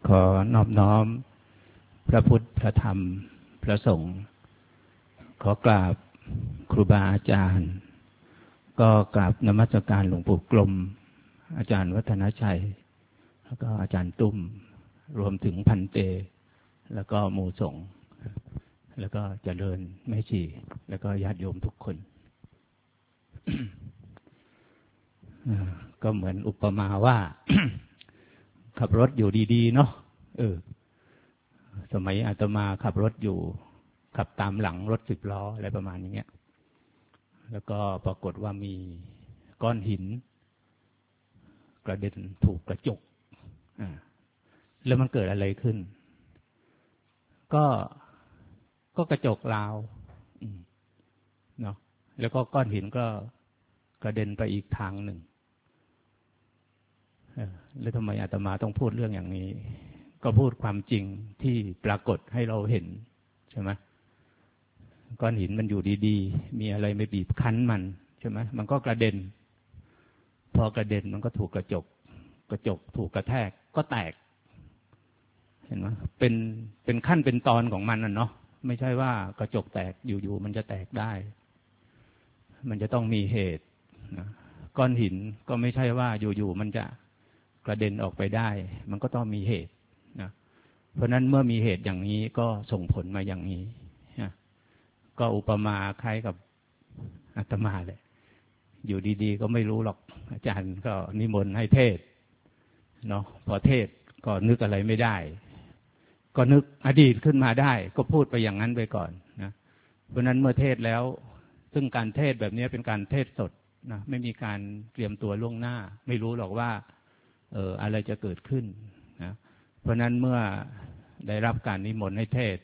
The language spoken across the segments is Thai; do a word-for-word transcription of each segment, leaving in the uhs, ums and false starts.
ขอนอบน้อมพระพุทธพระธรรมพระสงฆ์ขอกราบครูบาอาจารย์ก็กราบนมัสการหลวงปู่กลมอาจารย์วัฒนชัยแล้วก็อาจารย์ตุ้มรวมถึงพันเตแล้วก็หมู่สงฆ์แล้วก็เจริญแม่ชีแล้วก็ญาติโยมทุกคน ก็เหมือนอุปมาว่า ขับรถอยู่ดีๆเนาะเออสมัยอาตมาขับรถอยู่ขับตามหลังรถสิบล้ออะไรประมาณนี้แล้วก็ปรากฏว่ามีก้อนหินกระเด็นถูกกระจกอ่าแล้วมันเกิดอะไรขึ้นก็ก็กระจกราวเนาะแล้วก็ก้อนหินก็กระเด็นไปอีกทางหนึ่งแล้วทำไมอาตมาต้องพูดเรื่องอย่างนี้ก็พูดความจริงที่ปรากฏให้เราเห็นใช่ไหมก้อนหินมันอยู่ดีๆมีอะไรไม่บีบคั้นมันใช่ไหมมันก็กระเด็นพอกระเด็นมันก็ถูกกระจกกระจกถูกกระแทกก็แตกเห็นไหมเป็นเป็นขั้นเป็นตอนของมันน่ะเนาะไม่ใช่ว่ากระจกแตกอยู่ๆมันจะแตกได้มันจะต้องมีเหตุนะก้อนหินก็ไม่ใช่ว่าอยู่ๆมันจะกระเด็นออกไปได้มันก็ต้องมีเหตุนะเพราะนั้นเมื่อมีเหตุอย่างนี้ก็ส่งผลมาอย่างนี้นะก็อุปมาคล้ายกับอาตมาเลยอยู่ดีๆก็ไม่รู้หรอกอาจารย์ก็นิมนต์ให้เทศเนาะพอเทศก็นึกอะไรไม่ได้ก็นึกอดีตขึ้นมาได้ก็พูดไปอย่างนั้นไปก่อนนะเพราะนั้นเมื่อเทศแล้วซึ่งการเทศแบบนี้เป็นการเทศสดนะไม่มีการเตรียมตัวล่วงหน้าไม่รู้หรอกว่าเอออะไรจะเกิดขึ้นนะเพราะนั้นเมื่อได้รับการนิมนต์ให้เทศ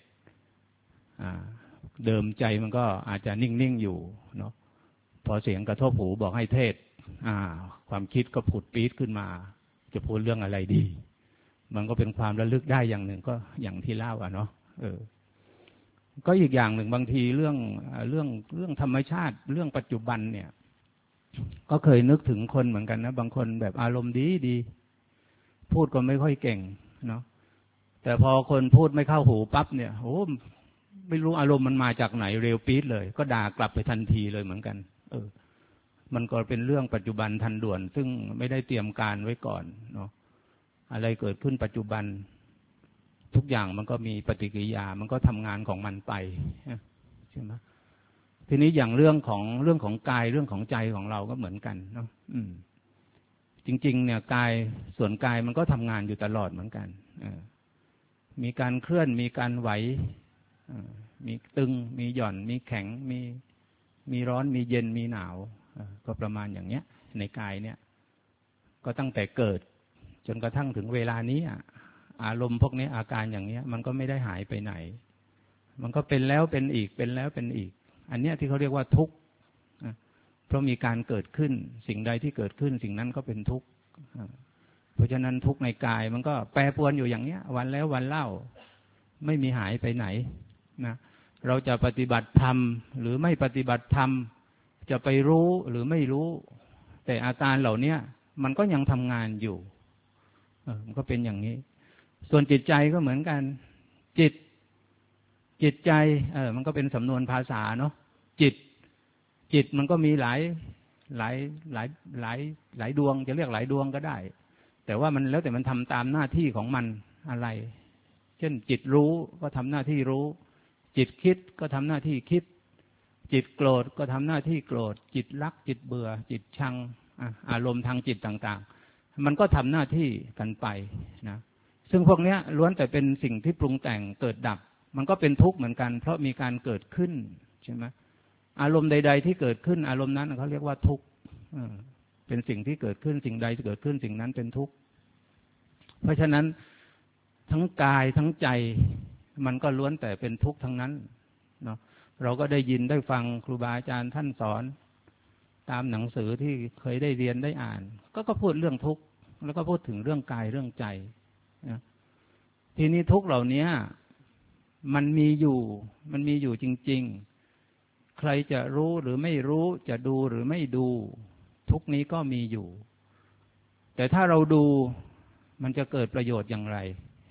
เดิมใจมันก็อาจจะนิ่งๆอยู่เนาะพอเสียงกระทบหูบอกให้เทศความคิดก็ผุดปี๊ดขึ้นมาจะพูดเรื่องอะไรดีมันก็เป็นความระลึกได้อย่างหนึ่งก็อย่างที่เล่าอ่ะเนาะเออก็อีกอย่างหนึ่งบางทีเรื่องเรื่องเรื่องธรรมชาติเรื่องปัจจุบันเนี่ยก็เคยนึกถึงคนเหมือนกันนะบางคนแบบอารมณ์ดีดีพูดก็ไม่ค่อยเก่งเนาะแต่พอคนพูดไม่เข้าหูปั๊บเนี่ยโอ้ไม่รู้อารมณ์มันมาจากไหนเร็วปี๊ดเลยก็ด่ากลับไปทันทีเลยเหมือนกันเออมันก็เป็นเรื่องปัจจุบันทันด่วนซึ่งไม่ได้เตรียมการไว้ก่อนเนาะอะไรเกิดขึ้นปัจจุบันทุกอย่างมันก็มีปฏิกิริยามันก็ทำงานของมันไปใช่ไหมทีนี้อย่างเรื่องของเรื่องของกายเรื่องของใจของเราก็เหมือนกันเนาะอืมจริงๆเนี่ยกายส่วนกายมันก็ทำงานอยู่ตลอดเหมือนกันมีการเคลื่อนมีการไหวมีตึงมีหย่อนมีแข็งมีมีร้อนมีเย็นมีหนาวก็ประมาณอย่างเนี้ยในกายเนี่ยก็ตั้งแต่เกิดจนกระทั่งถึงเวลานี้อารมณ์พวกนี้อาการอย่างนี้มันก็ไม่ได้หายไปไหนมันก็เป็นแล้วเป็นอีกเป็นแล้วเป็นอีกอันเนี้ยที่เขาเรียกว่าทุกข์เพราะมีการเกิดขึ้นสิ่งใดที่เกิดขึ้นสิ่งนั้นก็เป็นทุกข์เพราะฉะนั้นทุกข์ในกายมันก็แปรปรวนอยู่อย่างเนี้ยวันแล้ววันเล่าไม่มีหายไปไหนนะเราจะปฏิบัติธรรมหรือไม่ปฏิบัติธรรมจะไปรู้หรือไม่รู้แต่อาการเหล่านี้มันก็ยังทำงานอยู่เออมันก็เป็นอย่างนี้ส่วนจิตใจก็เหมือนกันจิตจิตใจเออมันก็เป็นสำนวนภาษาเนาะจิตจิตมันก็มีหลายหลายหลายหลายหลายดวงจะเรียกหลายดวงก็ได้แต่ว่ามันแล้วแต่มันทำตามหน้าที่ของมันอะไรเช่นจิตรู้ก็ทำหน้าที่รู้จิตคิดก็ทำหน้าที่คิดจิตโกรธก็ทำหน้าที่โกรธจิตรักจิตเบื่อจิตชังอารมณ์ทางจิตต่างๆมันก็ทำหน้าที่กันไปนะซึ่งพวกนี้ล้วนแต่เป็นสิ่งที่ปรุงแต่งเกิดดับมันก็เป็นทุกข์เหมือนกันเพราะมีการเกิดขึ้นใช่ไหมอารมณ์ใดๆที่เกิดขึ้นอารมณ์นั้นเขาเรียกว่าทุกข์เป็นสิ่งที่เกิดขึ้นสิ่งใดที่เกิดขึ้นสิ่งนั้นเป็นทุกข์เพราะฉะนั้นทั้งกายทั้งใจมันก็ล้วนแต่เป็นทุกข์ทั้งนั้นเนาะเราก็ได้ยินได้ฟังครูบาอาจารย์ท่านสอนตามหนังสือที่เคยได้เรียนได้อ่านก็ก็พูดเรื่องทุกข์แล้วก็พูดถึงเรื่องกายเรื่องใจนะทีนี้ทุกข์เหล่านี้มันมีอยู่มันมีอยู่จริงๆใครจะรู้หรือไม่รู้จะดูหรือไม่ดูทุกข์นี้ก็มีอยู่แต่ถ้าเราดูมันจะเกิดประโยชน์อย่างไร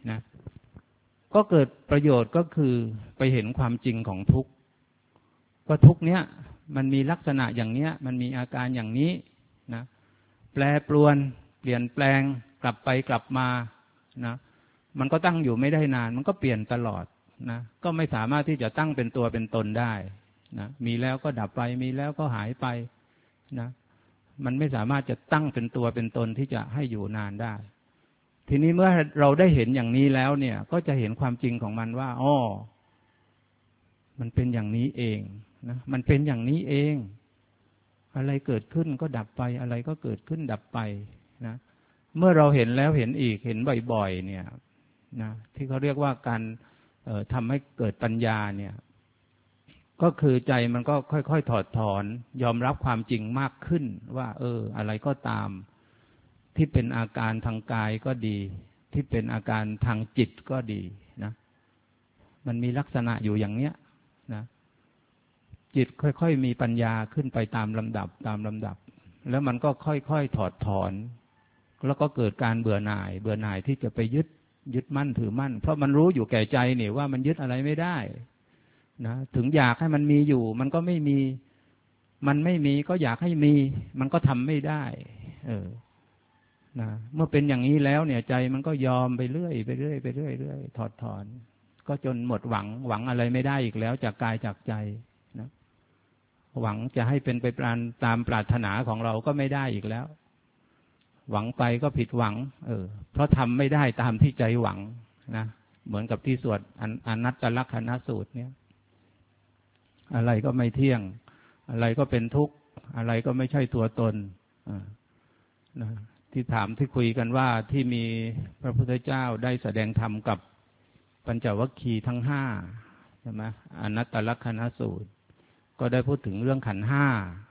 นะก็เกิดประโยชน์ก็คือไปเห็นความจริงของทุกข์ก็ทุกข์เนี้ยมันมีลักษณะอย่างเนี้ยมันมีอาการอย่างนี้นะแปรปรวนเปลี่ยนแปลงกลับไปกลับมานะมันก็ตั้งอยู่ไม่ได้นานมันก็เปลี่ยนตลอดนะก็ไม่สามารถที่จะตั้งเป็นตัวเป็นตนได้นะมีแล้วก็ดับไปมีแล้วก็หายไปนะมันไม่สามารถจะตั้งเป็นตัวเป็นตนที่จะให้อยู่นานได้ทีนี้เมื่อเราได้เห็นอย่างนี้แล้วเนี่ยก็จะเห็นความจริงของมันว่าอ้อมันเป็นอย่างนี้เองนะมันเป็นอย่างนี้เองอะไรเกิดขึ้นก็ดับไปอะไรก็เกิดขึ้นดับไปนะเมื่อเราเห็นแล้วเห็นอีกเห็นบ่อยๆเนี่ยนะที่เขาเรียกว่าการเอ่อทำให้เกิดปัญญาเนี่ยก็คือใจมันก็ค่อยๆถอดถอนยอมรับความจริงมากขึ้นว่าเอออะไรก็ตามที่เป็นอาการทางกายก็ดีที่เป็นอาการทางจิตก็ดีนะมันมีลักษณะอยู่อย่างเนี้ยนะจิตค่อยๆมีปัญญาขึ้นไปตามลำดับตามลำดับแล้วมันก็ค่อยๆถอดถอนแล้วก็เกิดการเบื่อหน่ายเบื่อหน่ายที่จะไปยึดยึดมั่นถือมั่นเพราะมันรู้อยู่แก่ใจนี่ว่ามันยึดอะไรไม่ได้นะถึงอยากให้มันมีอยู่มันก็ไม่มีมันไม่มีก็อยากให้มีมันก็ทำไม่ได้เออนะเมื่อเป็นอย่างนี้แล้วเนี่ยใจมันก็ยอมไปเรื่อยไปเรื่อยไปเรื่อยเรื่อยถอดถอนก็จนหมดหวังหวังอะไรไม่ได้อีกแล้วจากกายจากใจนะหวังจะให้เป็นไปตามปรารถนาของเราก็ไม่ได้อีกแล้วหวังไปก็ผิดหวังเออเพราะทำไม่ได้ตามที่ใจหวังนะเหมือนกับที่สวดอนัตตลักขณสูตรเนี่ยอะไรก็ไม่เที่ยงอะไรก็เป็นทุกข์อะไรก็ไม่ใช่ตัวตนนะที่ถามที่คุยกันว่าที่มีพระพุทธเจ้าได้แสดงธรรมกับปัญจวัคคีย์ทั้งห้าใช่ไหมอนัตตลักขณสูตรก็ได้พูดถึงเรื่องขันธ์ห้า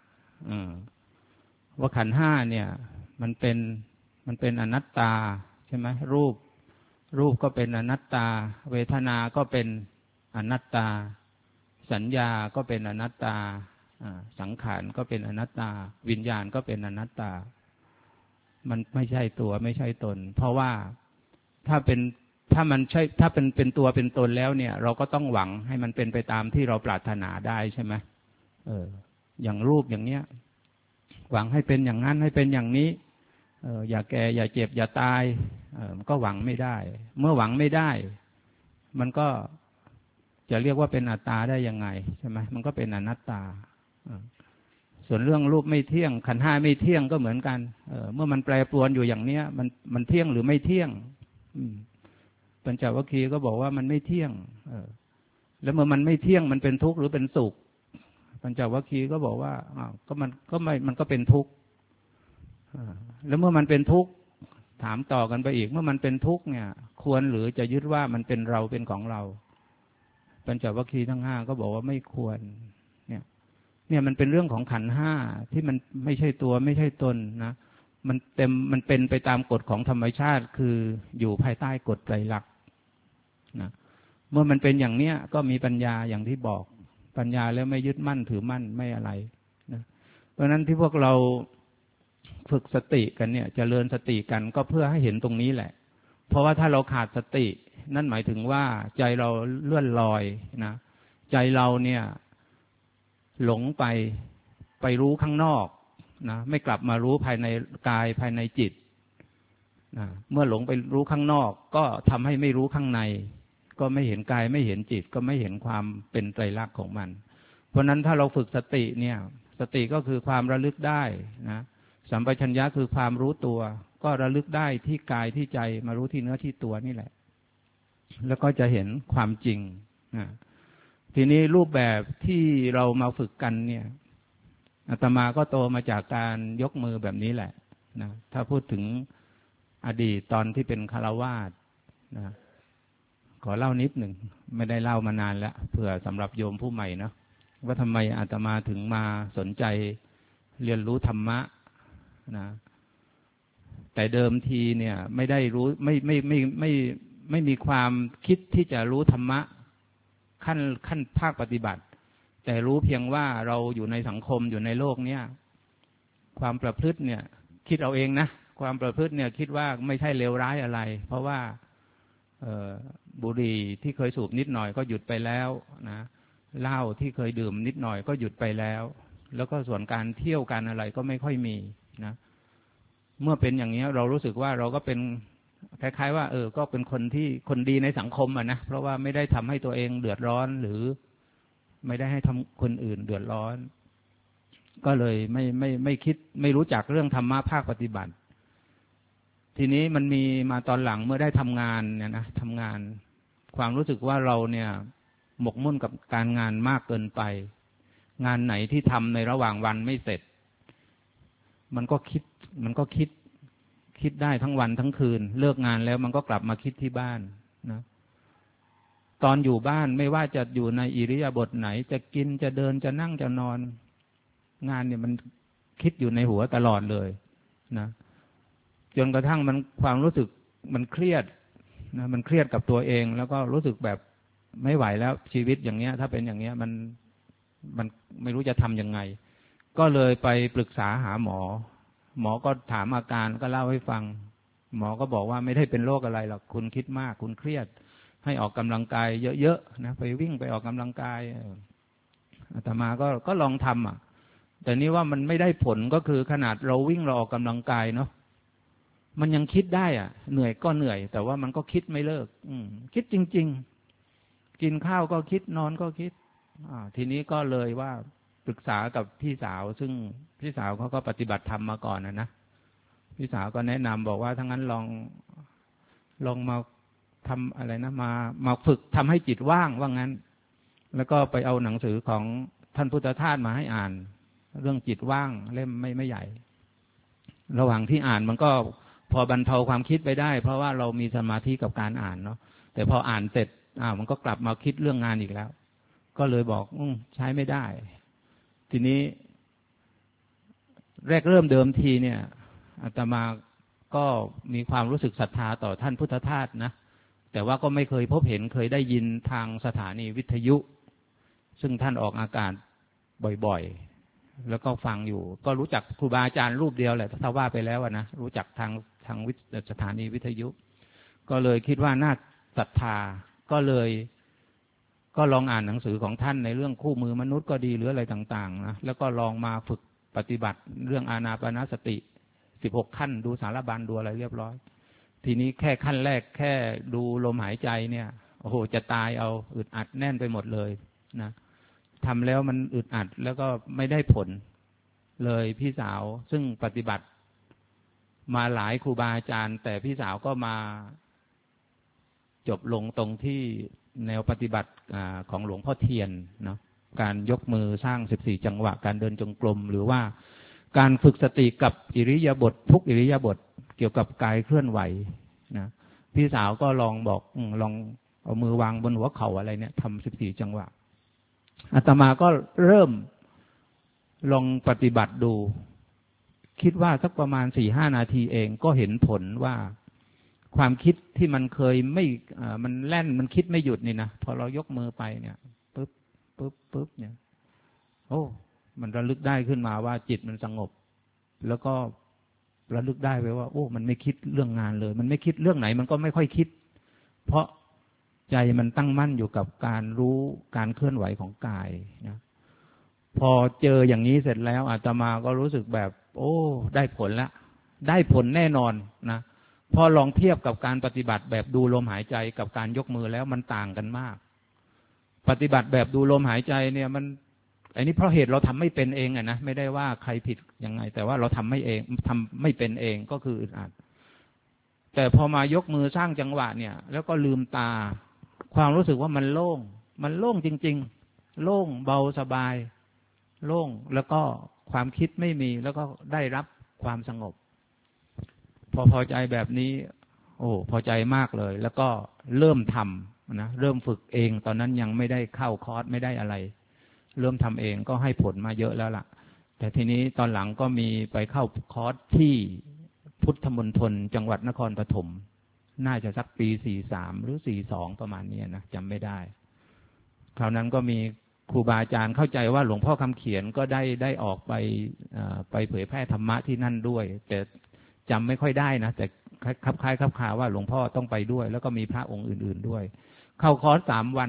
ว่าขันธ์ห้าเนี่ยมันเป็นมันเป็นอนัตตาใช่ไหมรูปรูปก็เป็นอนัตตาเวทนาก็เป็นอนัตตาสัญญาก็เป็นอนัตตาสังขารก็เป็นอนัตตาวิญญาณก็เป็นอนัตตามันไม่ใช่ตัวไม่ใช่ตนเพราะว่าถ้าเป็นถ้ามันใช่ถ้าเป็นเป็นตัวเป็นตนแล้วเนี่ยเราก็ต้องหวังให้มันเป็นไปตามที่เราปรารถนาได้ใช่ไหมเอออย่างรูปอย่างเนี้ยหวังให้เป็นอย่างนั้นให้เป็นอย่างนี้เอออย่าแก่อย่าเจ็บอย่าตายเออมันก็หวังไม่ได้เมื่อหวังไม่ได้มันก็จะเรียกว่าเป็นอัตตาได้ยังไงใช่ไหมมันก็เป็นอนัตตาส่วนเรื่องรูปไม่เที่ยงขันธ์ห้าไม่เที่ยงก็เหมือนกันเออเมื่อมันแปรปรวนอยู่อย่างเนี้ยมันมันเที่ยงหรือไม่เที่ยงปัญจวัคคีย์ก็บอกว่ามันไม่เที่ยงเออแล้วเมื่อมันไม่เที่ยงมันเป็นทุกข์หรือเป็นสุขปัญจวัคคีย์ก็บอกว่าอ้าวก็มันก็ไม่มันก็เป็นทุกข์แล้วเมื่อมันเป็นทุกข์ถามต่อกันไปอีกเมื่อมันเป็นทุกข์เนี่ยควรหรือจะยึดว่ามันเป็นเราเป็นของเราปัญจวัคคีย์ทั้งห้าก็บอกว่าไม่ควรเนี่ยเนี่ยมันเป็นเรื่องของขันธ์ห้าที่มันไม่ใช่ตัวไม่ใช่ตนนะมันเต็มมันเป็นไปตามกฎของธรรมชาติคืออยู่ภายใต้กฎไตรลักษณ์นะเมื่อมันเป็นอย่างเนี้ยก็มีปัญญาอย่างที่บอกปัญญาแล้วไม่ยึดมั่นถือมั่นไม่อะไรนะเพราะฉะนั้นที่พวกเราฝึกสติกันเนี่ยเจริญสติกันก็เพื่อให้เห็นตรงนี้แหละเพราะว่าถ้าเราขาดสตินั่นหมายถึงว่าใจเราเลื่อนลอยนะใจเราเนี่ยหลงไปไปรู้ข้างนอกนะไม่กลับมารู้ภายในกายภายในจิตนะเมื่อหลงไปรู้ข้างนอกก็ทำให้ไม่รู้ข้างในก็ไม่เห็นกายไม่เห็นจิตก็ไม่เห็นความเป็นไตรลักษณ์ของมันเพราะนั้นถ้าเราฝึกสติเนี่ยสติก็คือความระลึกได้นะสัมปชัญญะคือความรู้ตัวก็ระลึกได้ที่กายที่ใจมารู้ที่เนื้อที่ตัวนี่แหละแล้วก็จะเห็นความจริงนะทีนี้รูปแบบที่เรามาฝึกกันเนี่ยอาตมาก็โตมาจากการยกมือแบบนี้แหละนะถ้าพูดถึงอดีตตอนที่เป็นฆราวาสนะขอเล่านิดหนึ่งไม่ได้เล่ามานานแล้วเผื่อสำหรับโยมผู้ใหม่เนาะว่าทำไมอาตมาถึงมาสนใจเรียนรู้ธรรมะนะแต่เดิมทีเนี่ยไม่ได้รู้ไม่ไม่ไม่ไม่ไม่มีความคิดที่จะรู้ธรรมะขั้นขั้นภาคปฏิบัติแต่รู้เพียงว่าเราอยู่ในสังคมอยู่ในโลกเนี้ยความประพฤติเนี่ยคิดเอาเองนะความประพฤติเนี่ยคิดว่าไม่ใช่เลวร้ายอะไรเพราะว่าบุหรี่ที่เคยสูบนิดหน่อยก็หยุดไปแล้วนะเหล้าที่เคยดื่มนิดหน่อยก็หยุดไปแล้วแล้วก็ส่วนการเที่ยวการอะไรก็ไม่ค่อยมีนะเมื่อเป็นอย่างนี้เรารู้สึกว่าเราก็เป็นคล้ายๆว่าเออก็เป็นคนที่คนดีในสังคมอ่ะนะเพราะว่าไม่ได้ทำให้ตัวเองเดือดร้อนหรือไม่ได้ให้ทำคนอื่นเดือดร้อนก็เลยไม่ไม่ไม่คิดไม่รู้จักเรื่องธรรมะภาคปฏิบัติทีนี้มันมีมาตอนหลังเมื่อได้ทำงานเนี่ยนะทำงานความรู้สึกว่าเราเนี่ยหมกมุ่นกับการงานมากเกินไปงานไหนที่ทำในระหว่างวันไม่เสร็จมันก็คิดมันก็คิดคิดได้ทั้งวันทั้งคืนเลิกงานแล้วมันก็กลับมาคิดที่บ้านนะตอนอยู่บ้านไม่ว่าจะอยู่ในอิริยาบถไหนจะกินจะเดินจะนั่งจะนอนงานเนี่ยมันคิดอยู่ในหัวตลอดเลยนะจนกระทั่งมันความรู้สึกมันเครียดนะมันเครียดกับตัวเองแล้วก็รู้สึกแบบไม่ไหวแล้วชีวิตอย่างเงี้ยถ้าเป็นอย่างเงี้ยมันมันไม่รู้จะทำยังไงก็เลยไปปรึกษาหาหมอหมอก็ถามอาการก็เล่าให้ฟังหมอก็บอกว่าไม่ได้เป็นโรคอะไรหรอกคุณคิดมากคุณเครียดให้ออกกำลังกายเยอะๆนะไปวิ่งไปออกกำลังกายอาตมาก็ก็ลองทำอ่ะแต่นี่ว่ามันไม่ได้ผลก็คือขนาดเราวิ่งเราออกกำลังกายเนาะมันยังคิดได้อ่ะเหนื่อยก็เหนื่อยแต่ว่ามันก็คิดไม่เลิกอืมคิดจริงๆกินข้าวก็คิดนอนก็คิดอ่าทีนี้ก็เลยว่าปรึกษากับพี่สาวซึ่งพี่สาวเขาก็ปฏิบัติธรรมมาก่อนนะนะพี่สาวก็แนะนำบอกว่าถ้างั้นลองลองมาทำอะไรนะมามาฝึกทำให้จิตว่างว่างั้นแล้วก็ไปเอาหนังสือของท่านพุทธทาสมาให้อ่านเรื่องจิตว่างเล่มไม่ไม่ใหญ่ระหว่างที่อ่านมันก็พอบรรเทาความคิดไปได้เพราะว่าเรามีสมาธิกับการอ่านเนาะแต่พออ่านเสร็จอ้าวมันก็กลับมาคิดเรื่องงานอีกแล้วก็เลยบอกอืมใช้ไม่ได้ทีนี้แรกเริ่มเดิมทีเนี่ยอาตมาก็มีความรู้สึกศรัทธาต่อท่านพุทธทาสนะแต่ว่าก็ไม่เคยพบเห็นเคยได้ยินทางสถานีวิทยุซึ่งท่านออกอากาศบ่อยๆแล้วก็ฟังอยู่ก็รู้จักครูบาอาจารย์รูปเดียวแหละถ้าว่าไปแล้วนะรู้จักทางทางสถานีวิทยุก็เลยคิดว่าน่าศรัทธาก็เลยก็ลองอ่านหนังสือของท่านในเรื่องคู่มือมนุษย์ก็ดีหรืออะไรต่างๆนะแล้วก็ลองมาฝึกปฏิบัติเรื่องอานาปานสติสิบหกขั้นดูสารบัญดูอะไรเรียบร้อยทีนี้แค่ขั้นแรกแค่ดูลมหายใจเนี่ยโอ้โหจะตายเอาอึดอัดแน่นไปหมดเลยนะทำแล้วมันอึดอัดแล้วก็ไม่ได้ผลเลยพี่สาวซึ่งปฏิบัติมาหลายครูบาอาจารย์แต่พี่สาวก็มาจบลงตรงที่แนวปฏิบัติของหลวงพ่อเทียนเนาะการยกมือสร้างสิบสี่จังหวะการเดินจงกรมหรือว่าการฝึกสติกับอิริยาบถทุกอิริยาบถเกี่ยวกับกายเคลื่อนไหวนะพี่สาวก็ลองบอกลองเอามือวางบนหัวเข่าอะไรเนี่ยทำสิบสี่จังหวะอาตมาก็เริ่มลองปฏิบัติดูคิดว่าสักประมาณสี่ห้านาทีเองก็เห็นผลว่าความคิดที่มันเคยไม่มันแล่นมันคิดไม่หยุดนี่นะพอเรายกมือไปเนี่ยปึ๊บปึ๊บปึ๊บเนี่ยโอ้มันระลึกได้ขึ้นมาว่าจิตมันสงบแล้วก็ระลึกได้ไปว่าโอ้มันไม่คิดเรื่องงานเลยมันไม่คิดเรื่องไหนมันก็ไม่ค่อยคิดเพราะใจมันตั้งมั่นอยู่กับการรู้การเคลื่อนไหวของกายนะพอเจออย่างนี้เสร็จแล้วอาตมาก็รู้สึกแบบโอ้ได้ผลละได้ผลแน่นอนนะพอลองเทียบกับการปฏิบัติแบบดูลมหายใจกับการยกมือแล้วมันต่างกันมากปฏิบัติแบบดูลมหายใจเนี่ยมันอันนี้เพราะเหตุเราทำไม่เป็นเองอะนะไม่ได้ว่าใครผิดยังไงแต่ว่าเราทำไม่เองทำไม่เป็นเองก็คืออึดอัดแต่พอมายกมือสร้างจังหวะเนี่ยแล้วก็ลืมตาความรู้สึกว่ามันโล่งมันโล่งจริงๆโล่งเบาสบายโล่งแล้วก็ความคิดไม่มีแล้วก็ได้รับความสงบพอพอใจแบบนี้โอ้พอใจมากเลยแล้วก็เริ่มทำนะเริ่มฝึกเองตอนนั้นยังไม่ได้เข้าคอร์สไม่ได้อะไรเริ่มทำเองก็ให้ผลมาเยอะแล้วล่ะแต่ทีนี้ตอนหลังก็มีไปเข้าคอร์สที่พุทธมณฑลจังหวัดนครปฐมน่าจะสักปีสี่สิบสามหรือสี่สิบสองประมาณนี้นะจำไม่ได้คราวนั้นก็มีครูบาอาจารย์เข้าใจว่าหลวงพ่อคำเขียนก็ได้ได้ออกไปไปเผยแพร่ธรรมะที่นั่นด้วยแต่จำไม่ค่อยได้นะแต่คับคล้ายคับคาว่าหลวงพ่อต้องไปด้วยแล้วก็มีพระองค์อื่นๆด้วยเข้าคอร์สสามวัน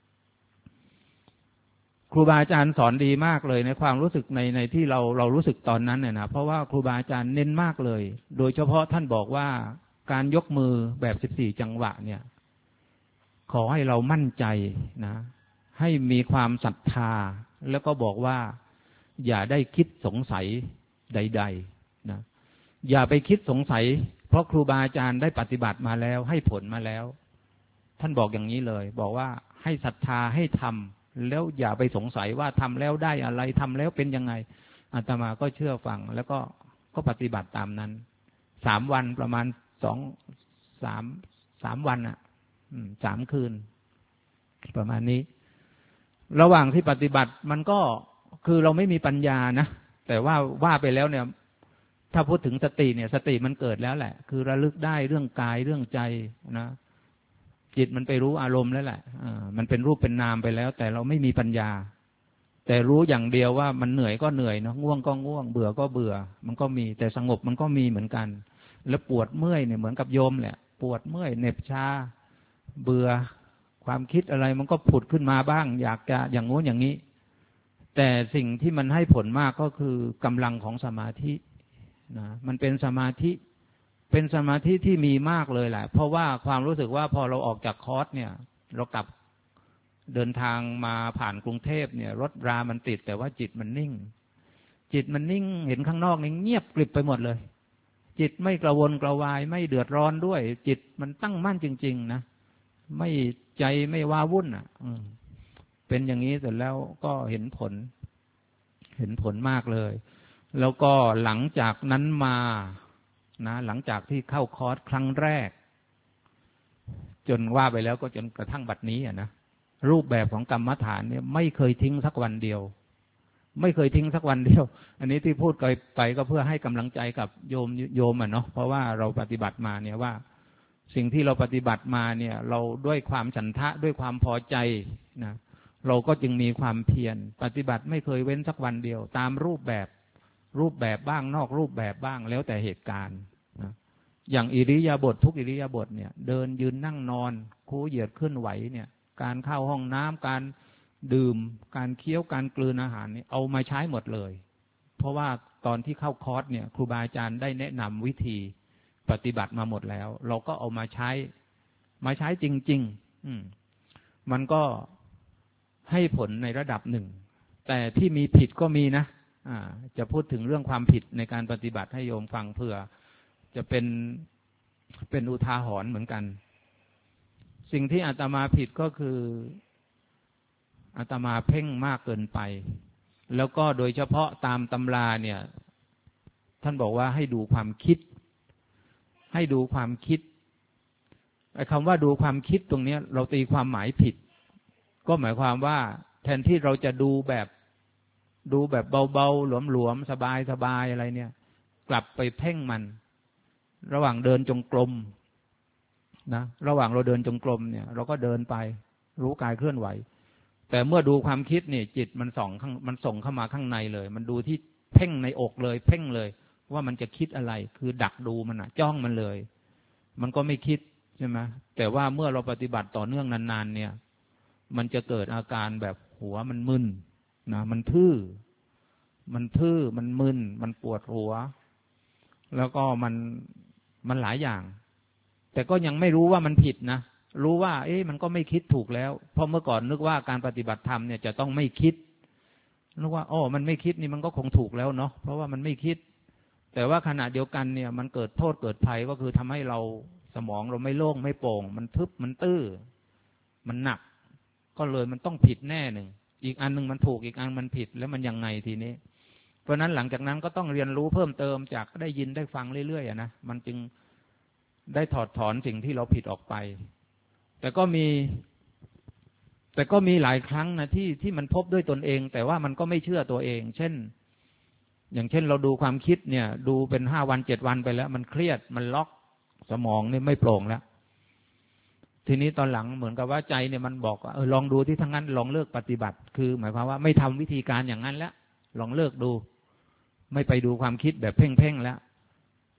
ครูบาอาจารย์สอนดีมากเลยในความรู้สึกในในที่เราเรารู้สึกตอนนั้นเนี่ยนะเพราะว่าครูบาอาจารย์เน้นมากเลยโดยเฉพาะท่านบอกว่าการยกมือแบบสิบสี่จังหวะเนี่ยขอให้เรามั่นใจนะให้มีความศรัทธาแล้วก็บอกว่าอย่าได้คิดสงสัยใดๆนะอย่าไปคิดสงสัยเพราะครูบาอาจารย์ได้ปฏิบัติมาแล้วให้ผลมาแล้วท่านบอกอย่างนี้เลยบอกว่าให้ศรัทธาให้ทำแล้วอย่าไปสงสัยว่าทำแล้วได้อะไรทำแล้วเป็นยังไงอาตมาก็เชื่อฟังแล้วก็ก็ปฏิบัติตามนั้นสามวันประมาณสองสามสามวันอ่ะสามคืนประมาณนี้ระหว่างที่ปฏิบัติมันก็คือเราไม่มีปัญญานะแต่ว่าว่าไปแล้วเนี่ยถ้าพูดถึงสติเนี่ยสติมันเกิดแล้วแหละคือระลึกได้เรื่องกายเรื่องใจนะจิตมันไปรู้อารมณ์แล้วแหละมันเป็นรูปเป็นนามไปแล้วแต่เราไม่มีปัญญาแต่รู้อย่างเดียวว่ามันเหนื่อยก็เหนื่อยเนาะง่วงก็ง่วงเบื่อก็เบื่อมันก็มีแต่สงบมันก็มีเหมือนกันแล้วปวดเมื่อยเนี่ยเหมือนกับโยมแหละปวดเมื่อยเหน็บชาเบื่อความคิดอะไรมันก็ผุดขึ้นมาบ้างอยากจะอย่างงู้นอย่างนี้แต่สิ่งที่มันให้ผลมากก็คือกำลังของสมาธินะมันเป็นสมาธิเป็นสมาธิที่มีมากเลยแหละเพราะว่าความรู้สึกว่าพอเราออกจากคอร์สเนี่ยเรากลับเดินทางมาผ่านกรุงเทพเนี่ยรถรามันติดแต่ว่าจิตมันนิ่งจิตมันนิ่งเห็นข้างนอกนี่เงียบกริบไปหมดเลยจิตไม่กระวนกระวายไม่เดือดร้อนด้วยจิตมันตั้งมั่นจริงๆนะไม่ใจไม่ว้าวุ่นอ่ะเป็นอย่างนี้เสร็จแล้วก็เห็นผลเห็นผลมากเลยแล้วก็หลังจากนั้นมานะหลังจากที่เข้าคอร์สครั้งแรกจนว่าไปแล้วก็จนกระทั่งบัดนี้อ่ะนะรูปแบบของกรรมฐานเนี่ยไม่เคยทิ้งสักวันเดียวไม่เคยทิ้งสักวันเดียวอันนี้ที่พูดไปก็เพื่อให้กำลังใจกับโยมโยมอ่ะเนาะเพราะว่าเราปฏิบัติมาเนี่ยว่าสิ่งที่เราปฏิบัติมาเนี่ยเราด้วยความฉันทะด้วยความพอใจนะเราก็จึงมีความเพียรปฏิบัติไม่เคยเว้นสักวันเดียวตามรูปแบบรูปแบบบ้างนอกรูปแบบบ้างแล้วแต่เหตุการณ์นะอย่างอิริยาบถทุกอิริยาบถเนี่ยเดินยืนนั่งนอนคู่เหยียดเคลื่อนไหวเนี่ยการเข้าห้องน้ำการดื่มการเคี้ยวการกลืนอาหารนี่เอามาใช้หมดเลยเพราะว่าตอนที่เข้าคอร์สเนี่ยครูบาอาจารย์ได้แนะนำวิธีปฏิบัติมาหมดแล้วเราก็เอามาใช้มาใช้จริงๆอืมมันก็ให้ผลในระดับหนึ่งแต่ที่มีผิดก็มีนะอ่าจะพูดถึงเรื่องความผิดในการปฏิบัติให้โยมฟังเผื่อจะเป็นเป็นอุทาหรณ์เหมือนกันสิ่งที่อาตมาผิดก็คืออาตมาเพ่งมากเกินไปแล้วก็โดยเฉพาะตามตำราเนี่ยท่านบอกว่าให้ดูความคิดให้ดูความคิดไอ้คำว่าดูความคิดตรงนี้เราตีความหมายผิดก็หมายความว่าแทนที่เราจะดูแบบดูแบบเบาๆหลวมๆสบายๆอะไรเนี่ยกลับไปเพ่งมันระหว่างเดินจงกรมนะระหว่างเราเดินจงกรมเนี่ยเราก็เดินไปรู้กายเคลื่อนไหวแต่เมื่อดูความคิดเนี่ยจิตมันส่องข้างมันส่งเข้ามาข้างในเลยมันดูที่เพ่งในอกเลยเพ่งเลยว่ามันจะคิดอะไรคือดักดูมันอ่ะจ้องมันเลยมันก็ไม่คิดใช่ไหมแต่ว่าเมื่อเราปฏิบัติต่อเนื่องนานๆเนี่ยมันจะเกิดอาการแบบหัวมันมึนนะมันทื่อมันทื่อมันมึนมันปวดหัวแล้วก็มันมันหลายอย่างแต่ก็ยังไม่รู้ว่ามันผิดนะรู้ว่าเอ๊ะมันก็ไม่คิดถูกแล้วเพราะเมื่อก่อนนึกว่าการปฏิบัติธรรมเนี่ยจะต้องไม่คิดนึกว่าอ๋อมันไม่คิดนี่มันก็คงถูกแล้วเนาะเพราะว่ามันไม่คิดแต่ว่าขณะเดียวกันเนี่ยมันเกิดโทษเกิดภัยก็คือทำให้เราสมองเราไม่โล่งไม่โปร่งมันทึบมันตื้อมันหนักก็เลยมันต้องผิดแน่หนึ่งอีกอันหนึ่งมันถูกอีกอันมันผิดแล้วมันยังไงทีนี้เพราะนั้นหลังจากนั้นก็ต้องเรียนรู้เพิ่มเติมจากได้ยินได้ฟังเรื่อยๆนะมันจึงได้ถอดถอนสิ่งที่เราผิดออกไปแต่ก็มีแต่ก็มีหลายครั้งนะที่ที่มันพบด้วยตนเองแต่ว่ามันก็ไม่เชื่อตัวเองเช่นอย่างเช่นเราดูความคิดเนี่ยดูเป็นห้าวันเจ็ดวันไปแล้วมันเครียดมันล็อกสมองเนี่ยไม่โปร่งแล้วทีนี้ตอนหลังเหมือนกับว่าใจเนี่ยมันบอกว่าเออลองดูที่ทั้งนั้นลองเลิกปฏิบัติคือหมายความว่าไม่ทำวิธีการอย่างนั้นแล้วลองเลิกดูไม่ไปดูความคิดแบบเพ่งๆแล้ว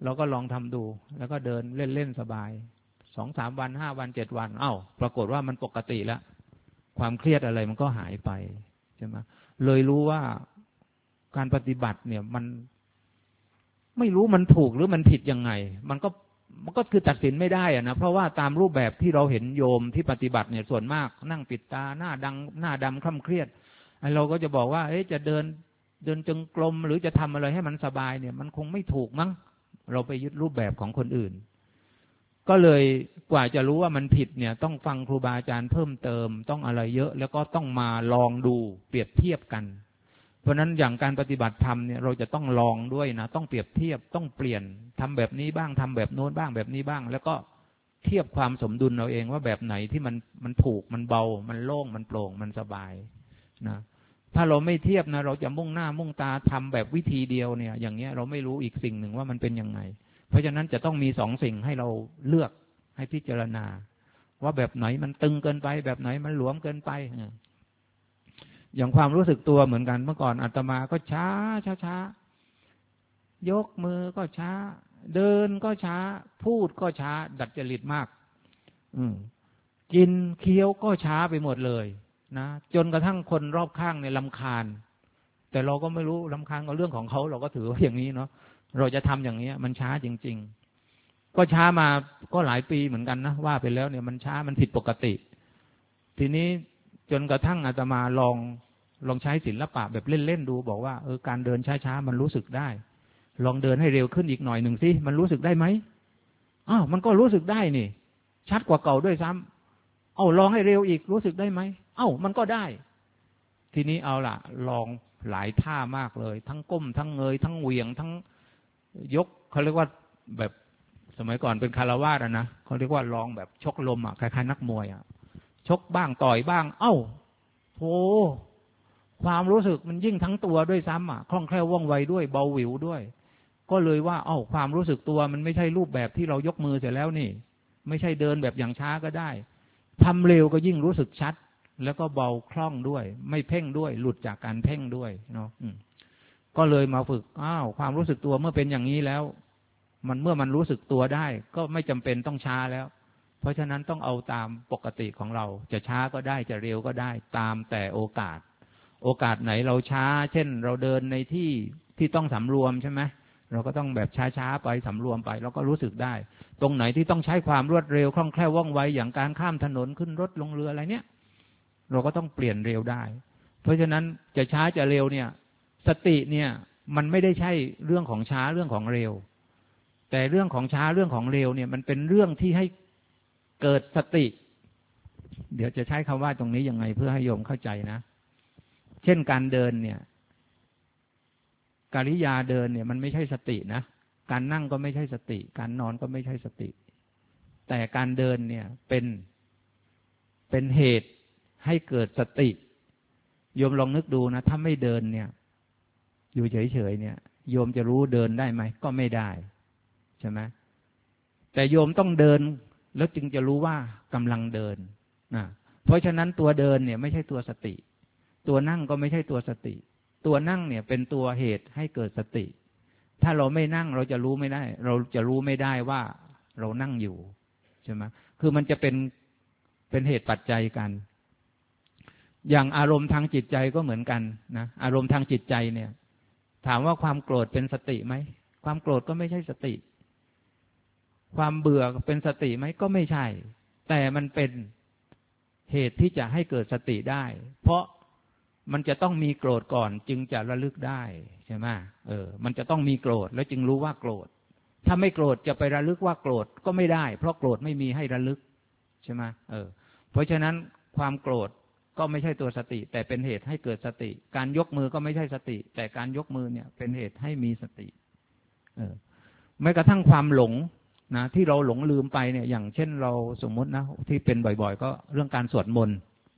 เราก็ลองทำดูแล้วก็เดินเล่นๆสบายสองสามวันห้าวันเจ็ดวันเอ้าปรากฏว่ามันปกติแล้วความเครียดอะไรมันก็หายไปใช่ไหมเลยรู้ว่าการปฏิบัติเนี่ยมันไม่รู้มันถูกหรือมันผิดยังไงมันก็มันก็คือตัดสินไม่ได้อะนะเพราะว่าตามรูปแบบที่เราเห็นโยมที่ปฏิบัติเนี่ยส่วนมากนั่งปิดตาหน้าดังหน้าดำคล่ำเครียดไอ้เราก็จะบอกว่าเอ๊ะจะเดินเดินจงกรมหรือจะทำอะไรให้มันสบายเนี่ยมันคงไม่ถูกมั้งเราไปยึดรูปแบบของคนอื่นก็เลยกว่าจะรู้ว่ามันผิดเนี่ยต้องฟังครูบาอาจารย์เพิ่มเติมต้องอะไรเยอะแล้วก็ต้องมาลองดูเปรียบเทียบกันเพราะนั้นอย่างการปฏิบัติธรรมเนี่ยเราจะต้องลองด้วยนะต้องเปรียบเทียบต้องเปลี่ยนทำแบบนี้บ้างทำแบบโน้นบ้างแบบนี้บ้างแล้วก็เทียบความสมดุลเราเองว่าแบบไหนที่มันมันถูกมันเบามันโล่งมันโปร่งมันสบายนะถ้าเราไม่เทียบนะเราจะมุ่งหน้ามุ่งตาทำแบบวิธีเดียวเนี่ยอย่างเงี้ยเราไม่รู้อีกสิ่งหนึ่งว่ามันเป็นยังไงเพราะฉะนั้นจะต้องมีสองสิ่งให้เราเลือกให้พิจารณาว่าแบบไหนมันตึงเกินไปแบบไหนมันหลวมเกินไปอย่างความรู้สึกตัวเหมือนกันเมื่อก่อนอาตมาก็ช้าช้าช้ายกมือก็ช้าเดินก็ช้าพูดก็ช้าดัดจริตมากอืมกินเคี้ยวก็ช้าไปหมดเลยนะจนกระทั่งคนรอบข้างเนี่ยรำคาญแต่เราก็ไม่รู้รำคาญกับเรื่องของเขาเราก็ถือว่าอย่างนี้เนาะเราจะทำอย่างนี้มันช้าจริงๆก็ช้ามาก็หลายปีเหมือนกันนะว่าไปแล้วเนี่ยมันช้ามันผิดปกติทีนี้จนกระทั่งอาตมาลองลองใช้ศิลปะแบบเล่นๆดูบอกว่าเออการเดินช้าๆมันรู้สึกได้ลองเดินให้เร็วขึ้นอีกหน่อยหนึ่งสิมันรู้สึกได้ไหมอ้าวมันก็รู้สึกได้นี่ชัดกว่าเก่าด้วยซ้ำเอ้าลองให้เร็วอีกรู้สึกได้ไหมเอ้ามันก็ได้ทีนี้เอาล่ะลองหลายท่ามากเลยทั้งก้มทั้งเงยทั้งเหวี่ยงทั้งยกเขาเรียกว่าแบบสมัยก่อนเป็นคารวาสอ่ะนะเขาเรียกว่าลองแบบชกลมอ่ะคล้ายๆนักมวยอ่ะชกบ้างต่อยบ้างเอ้าโหความรู้สึกมันยิ่งทั้งตัวด้วยซ้ำอ่ะคล่องแคล่วว่องไวด้วยเบาหวิวด้วยก็เลยว่าเอ้าความรู้สึกตัวมันไม่ใช่รูปแบบที่เรายกมือเสร็จแล้วนี่ไม่ใช่เดินแบบอย่างช้าก็ได้ทำเร็วก็ยิ่งรู้สึกชัดแล้วก็เบาคล่องด้วยไม่เพ่งด้วยหลุดจากการเพ่งด้วยเนาะก็เลยมาฝึกอ้าวความรู้สึกตัวเมื่อเป็นอย่างนี้แล้วมันเมื่อมันรู้สึกตัวได้ก็ไม่จำเป็นต้องช้าแล้วเพราะฉะนั้นต้องเอาตามปกติของเราจะช้าก็ได้จะเร็วก็ได้ตามแต่โอกาสโอกาสไหนเราช้าเช่นเราเดินในที่ที่ต้องสำรวมใช่ไหมเราก็ต้องแบบช้าๆไปสำรวมไปแล้วก็รู้สึกได้ตรงไหนที่ต้องใช้ความรวดเร็วคล่องแคล่วว่องไวอย่างการข้ามถนนขึ้นรถลงเรืออะไรเนี้ยเราก็ต้องเปลี่ยนเร็วได้เพราะฉะนั้นจะช้าจะเร็วเนี่ยสติเนี่ยมันไม่ได้ใช่เรื่องของช้าเรื่องของเร็วแต่เรื่องของช้าเรื่องของเร็วเนี่ยมันเป็นเรื่องที่ให้เกิดสติเดี๋ยวจะใช้คำว่าตรงนี้ยังไงเพื่อให้โยมเข้าใจนะเช่นการเดินเนี่ยกิริยาเดินเนี่ยมันไม่ใช่สตินะการนั่งก็ไม่ใช่สติการนอนก็ไม่ใช่สติแต่การเดินเนี่ยเป็นเป็นเหตุให้เกิดสติโยมลองนึกดูนะถ้าไม่เดินเนี่ยอยู่เฉยๆเนี่ยโยมจะรู้เดินได้ไหมก็ไม่ได้ใช่ไหมแต่โยมต้องเดินแล้วจึงจะรู้ว่ากำลังเดินนะเพราะฉะนั้นตัวเดินเนี่ยไม่ใช่ตัวสติตัวนั่งก็ไม่ใช่ตัวสติตัวนั่งเนี่ยเป็นตัวเหตุให้เกิดสติถ้าเราไม่นั่งเราจะรู้ไม่ได้เราจะรู้ไม่ได้ว่าเรานั่งอยู่ใช่ไหมคือมันจะเป็นเป็นเหตุปัจจัยกันอย่างอารมณ์ทางจิตใจก็เหมือนกันนะอารมณ์ทางจิตใจเนี่ยถามว่าความโกรธเป็นสติไหมความโกรธก็ไม่ใช่สติความเบื่อเป็นสติไหมก็ไม่ใช่แต่มันเป็นเหตุที่จะให้เกิดสติได้เพราะมันจะต้องมีโกรธก่อนจึงจะระลึกได้ใช่ไหมเออมันจะต้องมีโกรธแล้วจึงรู้ว่าโกรธถ้าไม่โกรธจะไประลึกว่าโกรธก็ไม่ได้เพราะโกรธไม่มีให้ระลึกใช่ไหมเออเพราะฉะนั้นความโกรธก็ไม่ใช่ตัวสติแต่เป็นเหตุให้เกิดสติการยกมือก็ไม่ใช่สติแต่การยกมือเนี่ยเป็นเหตุให้มีสติเออแม้กระทั่งความหลงนะที่เราหลงลืมไปเนี่ยอย่างเช่นเราสมมตินะที่เป็นบ่อยๆก็เรื่องการสวดมนต์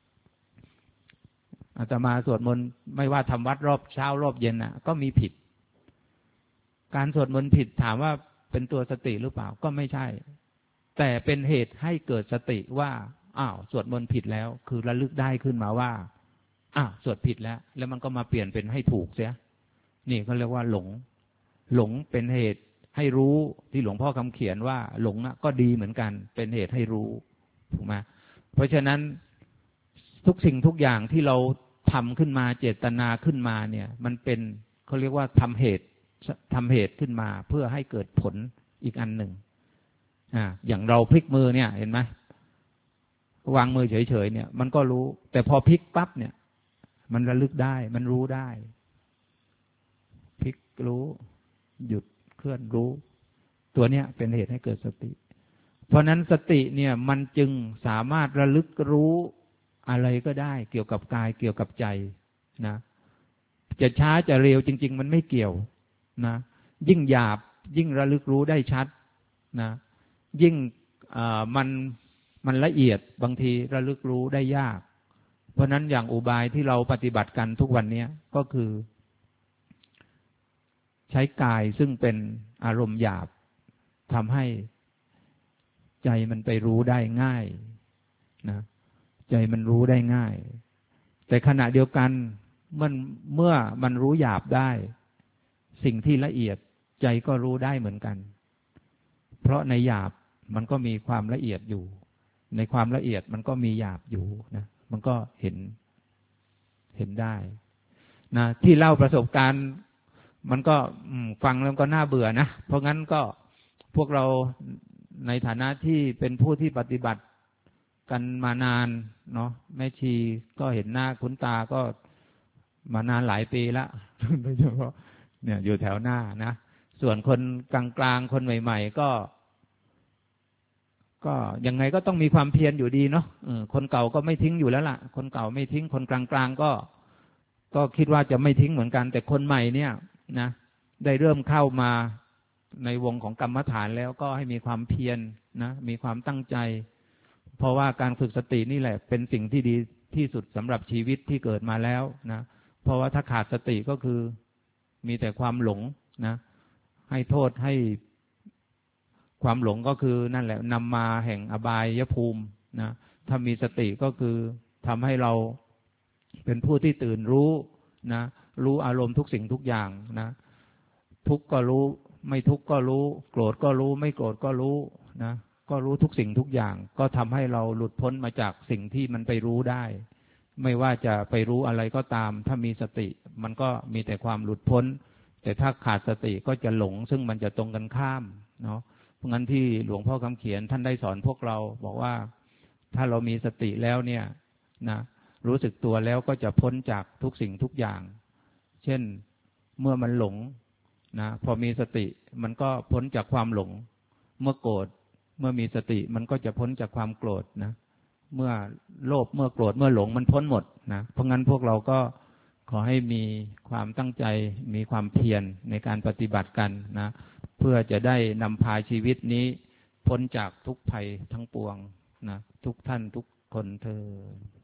อาตมาสวดมนต์ไม่ว่าทำวัดรอบเช้ารอบเย็นน่ะก็มีผิดการสวดมนต์ผิดถามว่าเป็นตัวสติหรือเปล่าก็ไม่ใช่แต่เป็นเหตุให้เกิดสติว่าอ้าวสวดมนต์ผิดแล้วคือระลึกได้ขึ้นมาว่าอ้าวสวดผิดแล้วแล้วมันก็มาเปลี่ยนเป็นให้ถูกเสียนี่เขาเรียกว่าหลงหลงเป็นเหตุให้รู้ที่หลวงพ่อคำเขียนว่าหลงก็ดีเหมือนกันเป็นเหตุให้รู้ถูกไหมเพราะฉะนั้นทุกสิ่งทุกอย่างที่เราทำขึ้นมาเจตนาขึ้นมาเนี่ยมันเป็นเขาเรียกว่าทำเหตุทำเหตุขึ้นมาเพื่อให้เกิดผลอีกอันหนึ่งอ่าอย่างเราพลิกมือเนี่ยเห็นไหมวางมือเฉยๆเนี่ยมันก็รู้แต่พอพลิกปั๊บเนี่ยมันระลึกได้มันรู้ได้พลิกรู้หยุดเคลื่อนรู้ตัวเนี้ยเป็นเหตุให้เกิดสติเพราะนั้นสติเนี่ยมันจึงสามารถระลึกรู้อะไรก็ได้เกี่ยวกับกายเกี่ยวกับใจนะจะช้าจะเร็วจริงๆมันไม่เกี่ยวนะยิ่งหยาบยิ่งระลึกรู้ได้ชัดนะยิ่งมันมันละเอียดบางทีระลึกรู้ได้ยากเพราะนั้นอย่างอุบายที่เราปฏิบัติกันทุกวันนี้ก็คือใช้กายซึ่งเป็นอารมณ์หยาบทำให้ใจมันไปรู้ได้ง่ายนะใจมันรู้ได้ง่ายแต่ขณะเดียวกันมันเมื่อมันรู้หยาบได้สิ่งที่ละเอียดใจก็รู้ได้เหมือนกันเพราะในหยาบมันก็มีความละเอียดอยู่ในความละเอียดมันก็มีหยาบอยู่นะมันก็เห็นเห็นได้นะที่เล่าประสบการณ์มันก็ฟังแล้วก็น่าเบื่อนะเพราะงั้นก็พวกเราในฐานะที่เป็นผู้ที่ปฏิบัติกันมานานเนาะแม่ชีก็เห็นหน้าคุ้นตาก็มานานหลายปีละโดยเฉพาะเนี่ยอยู่แถวหน้านะส่วนคนกลางๆคนใหม่ๆก็ก็ยังไงก็ต้องมีความเพียรอยู่ดีเนาะคนเก่าก็ไม่ทิ้งอยู่แล้วล่ะคนเก่าไม่ทิ้งคนกลางๆก็ก็คิดว่าจะไม่ทิ้งเหมือนกันแต่คนใหม่เนี่ยนะได้เริ่มเข้ามาในวงของกรรมฐานแล้วก็ให้มีความเพียรนะมีความตั้งใจเพราะว่าการฝึกสตินี่แหละเป็นสิ่งที่ดีที่สุดสำหรับชีวิตที่เกิดมาแล้วนะเพราะว่าถ้าขาดสติก็คือมีแต่ความหลงนะให้โทษให้ความหลงก็คือนั่นแหละนำมาแห่งอบายภูมินะถ้ามีสติก็คือทำให้เราเป็นผู้ที่ตื่นรู้นะรู้อารมณ์ทุกสิ่งทุกอย่างนะทุกข์ก็รู้ไม่ทุกข์ก็รู้โกรธก็รู้ไม่โกรธก็รู้นะก็รู้ทุกสิ่งทุกอย่างก็ทำให้เราหลุดพ้นมาจากสิ่งที่มันไปรู้ได้ไม่ว่าจะไปรู้อะไรก็ตามถ้ามีสติมันก็มีแต่ความหลุดพ้นแต่ถ้าขาดสติก็จะหลงซึ่งมันจะตรงกันข้ามเนาะเพราะงั้นที่หลวงพ่อคำเขียนท่านได้สอนพวกเราบอกว่าถ้าเรามีสติแล้วเนี่ยนะรู้สึกตัวแล้วก็จะพ้นจากทุกสิ่งทุกอย่างเช่นเมื่อมันหลงนะพอมีสติมันก็พ้นจากความหลงเมื่อโกรธเมื่อมีสติมันก็จะพ้นจากความโกรธนะเมื่อโลภเมื่อโกรธเมื่อหลงมันพ้นหมดนะเพราะงั้นพวกเราก็ขอให้มีความตั้งใจมีความเพียรในการปฏิบัติกันนะเพื่อจะได้นำพาชีวิตนี้พ้นจากทุกภัยทั้งปวงนะทุกท่านทุกคนเทอญ